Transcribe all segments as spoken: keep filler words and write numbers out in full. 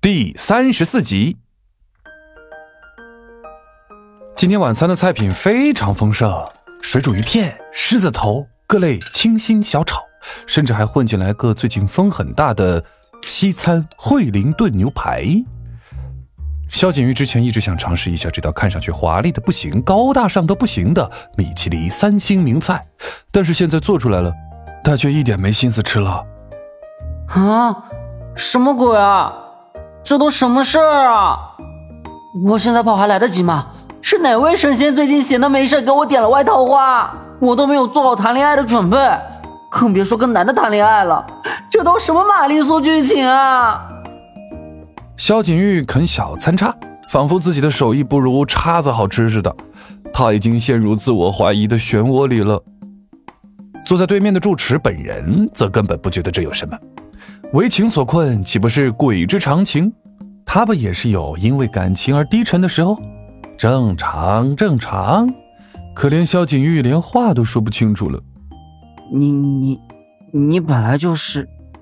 第三十四集。今天晚餐的菜品非常丰盛，水煮鱼片、狮子头、各类清新小炒，甚至还混进来个最近风很大的西餐惠灵顿牛排。萧景瑜之前一直想尝试一下这道看上去华丽的不行、高大上的不行的米其林三星名菜，但是现在做出来了，他却一点没心思吃了。 啊，什么鬼啊？这都什么事儿啊？我现在跑还来得及吗？是哪位神仙最近闲得没事给我点了外套花？我都没有做好谈恋爱的准备，更别说跟男的谈恋爱了。这都什么玛丽苏剧情啊？ 萧景瑜啃小餐叉，仿佛自己的手艺不如叉子好吃似的，他已经陷入自我怀疑的漩涡里了。坐在对面的住持本人则根本不觉得这有什么，为情所困岂不是鬼之常情？他不也是有因为感情而低沉的时候？正常正常。可怜萧景瑜连话都说不清楚了。 你你你本来就是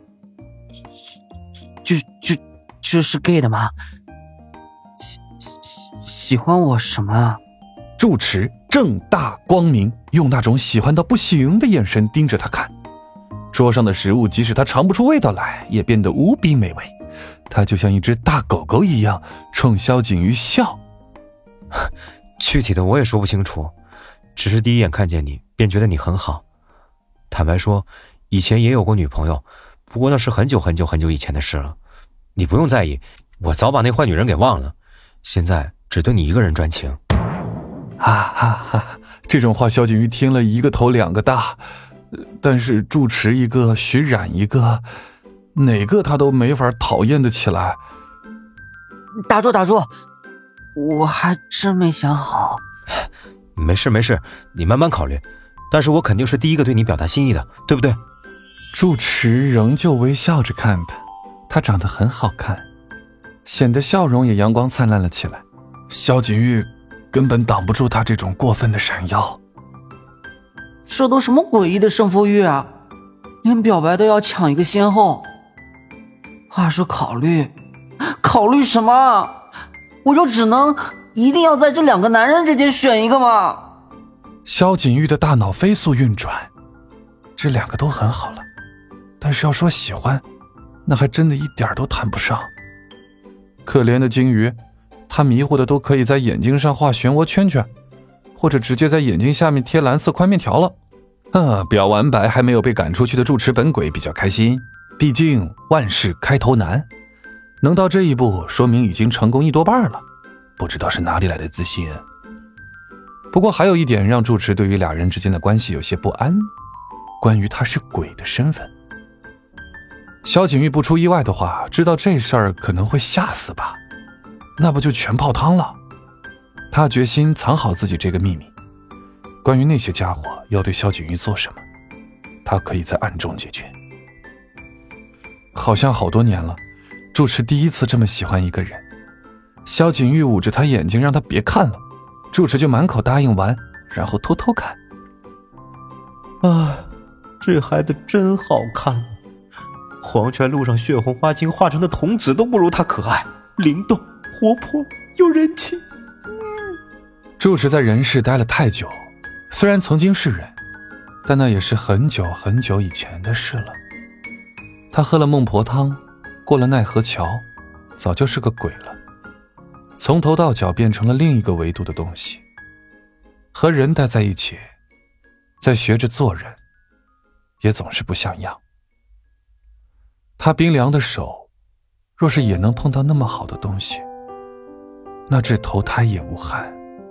就就就是 gay 的吗？喜喜喜欢我什么啊？ 住持正大光明用那种喜欢到不行的眼神盯着他看，桌上的食物即使他尝不出味道来，也变得无比美味。他就像一只大狗狗一样冲萧景瑜笑。 具体的我也说不清楚，只是第一眼看见你便觉得你很好。坦白说，以前也有过女朋友，不过那是很久很久很久以前的事了。你不用在意，我早把那坏女人给忘了，现在只对你一个人专情。 哈哈哈，这种话萧景瑜听了一个头两个大，但是住持一个，徐冉一个，哪个他都没法讨厌得起来。 打住打住，我还真没想好。 没事没事，你慢慢考虑，但是我肯定是第一个对你表达心意的，对不对？ 住持仍旧微笑着看他，他长得很好看，显得笑容也阳光灿烂了起来。萧景瑜根本挡不住他这种过分的闪耀。 这都什么诡异的胜负欲啊，连表白都要抢一个先后。话说考虑考虑什么？我就只能一定要在这两个男人之间选一个吗？ 萧景瑜的大脑飞速运转，这两个都很好了，但是要说喜欢，那还真的一点都谈不上。可怜的鲸鱼，他迷糊的都可以在眼睛上画漩涡圈圈，或者直接在眼睛下面贴蓝色宽面条了。啊，表完白还没有被赶出去的住持本鬼比较开心，毕竟万事开头难，能到这一步说明已经成功一多半了，不知道是哪里来的自信。不过还有一点让住持对于俩人之间的关系有些不安，关于他是鬼的身份。萧景瑜不出意外的话，知道这事儿可能会吓死吧，那不就全泡汤了。他决心藏好自己这个秘密，关于那些家伙要对萧景瑜做什么，他可以在暗中解决。好像好多年了，住持第一次这么喜欢一个人。萧景瑜捂着他眼睛让他别看了，住持就满口答应完，然后偷偷看。 啊，这孩子真好看，黄泉路上血红花精化成的童子都不如他可爱、灵动、活泼、有人气。 住持在人世待了太久，虽然曾经是人，但那也是很久很久以前的事了。他喝了孟婆汤，过了奈何桥，早就是个鬼了，从头到脚变成了另一个维度的东西。和人待在一起，在学着做人，也总是不像样。他冰凉的手，若是也能碰到那么好的东西，那这投胎也无憾。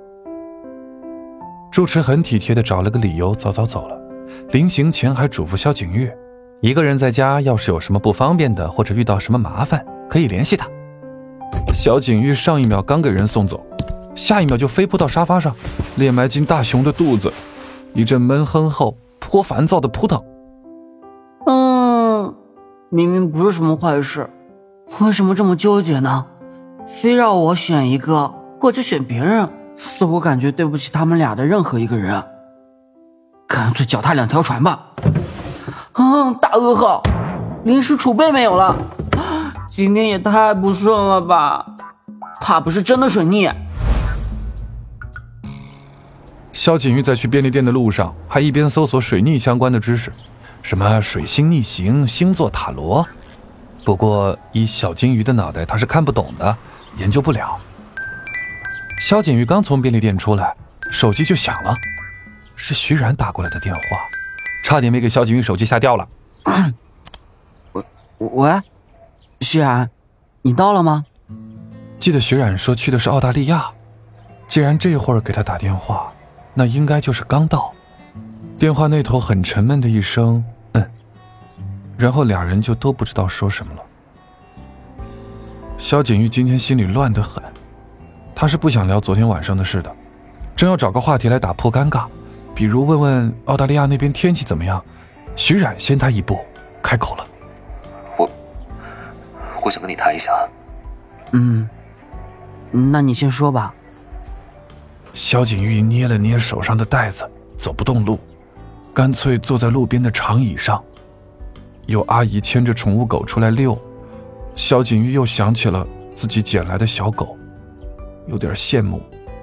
住持很体贴地找了个理由早早走了，临行前还嘱咐萧景瑜，一个人在家要是有什么不方便的，或者遇到什么麻烦，可以联系他。萧景瑜上一秒刚给人送走，下一秒就飞扑到沙发上，脸埋进大熊的肚子，一阵闷哼后颇烦躁的扑腾。 嗯，明明不是什么坏事，为什么这么纠结呢？非让我选一个或者选别人，似乎感觉对不起他们俩的任何一个人，干脆脚踏两条船吧。嗯，大噩耗，临时储备没有了， 今天也太不顺了吧，怕不是真的水逆。 萧景玉在去便利店的路上，还一边搜索水逆相关的知识，什么水星逆行、星座塔罗。不过以小金鱼的脑袋，他是看不懂的，研究不了。萧景玉刚从便利店出来，手机就响了，是徐冉打过来的电话，差点没给萧景玉手机吓掉了。 喂喂，徐冉，你到了吗？ 记得徐冉说去的是澳大利亚，既然这会儿给他打电话，那应该就是刚到。电话那头很沉闷的一声嗯，然后俩人就都不知道说什么了。萧景玉今天心里乱得很，他是不想聊昨天晚上的事的，正要找个话题来打破尴尬，比如问问澳大利亚那边天气怎么样。徐冉先他一步开口了： 我我想跟你谈一下。 嗯，那你先说吧。 萧景玉捏了捏手上的袋子，走不动路，干脆坐在路边的长椅上。有阿姨牵着宠物狗出来遛，萧景玉又想起了自己捡来的小狗，有点羡慕。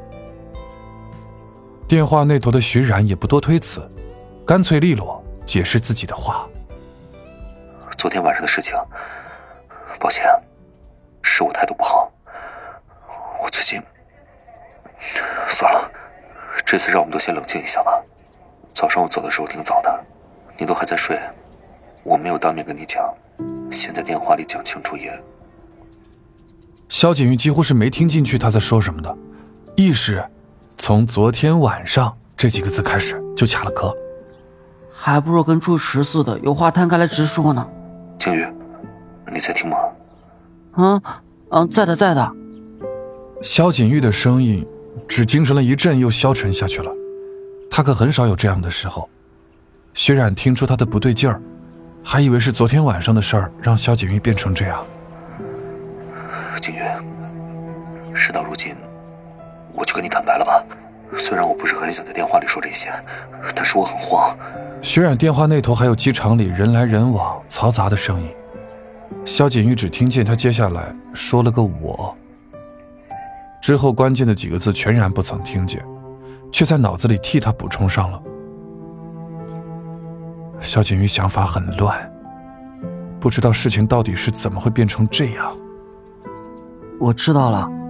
电话那头的徐冉也不多推辞，干脆利落解释自己的话。 昨天晚上的事情，抱歉，是我态度不好，我最近……算了，这次让我们都先冷静一下吧。早上我走的时候挺早的，你都还在睡，我没有当面跟你讲，现在电话里讲清楚也…… 萧景玉几乎是没听进去他在说什么的，意识从昨天晚上这几个字开始就卡了壳。 还不如跟住持似的，有话摊开来直说呢。 景玉，你在听吗？ 嗯嗯，在的在的。 萧景玉的声音只精神了一阵又消沉下去了，他可很少有这样的时候。徐冉听出他的不对劲儿，还以为是昨天晚上的事儿让萧景玉变成这样。 景玉，事到如今，我就跟你坦白了吧。虽然我不是很想在电话里说这些，但是我很慌。 徐冉电话那头还有机场里人来人往嘈杂的声音，萧景玉只听见他接下来说了个我，之后关键的几个字全然不曾听见，却在脑子里替他补充上了。萧景玉想法很乱，不知道事情到底是怎么会变成这样。 我知道了。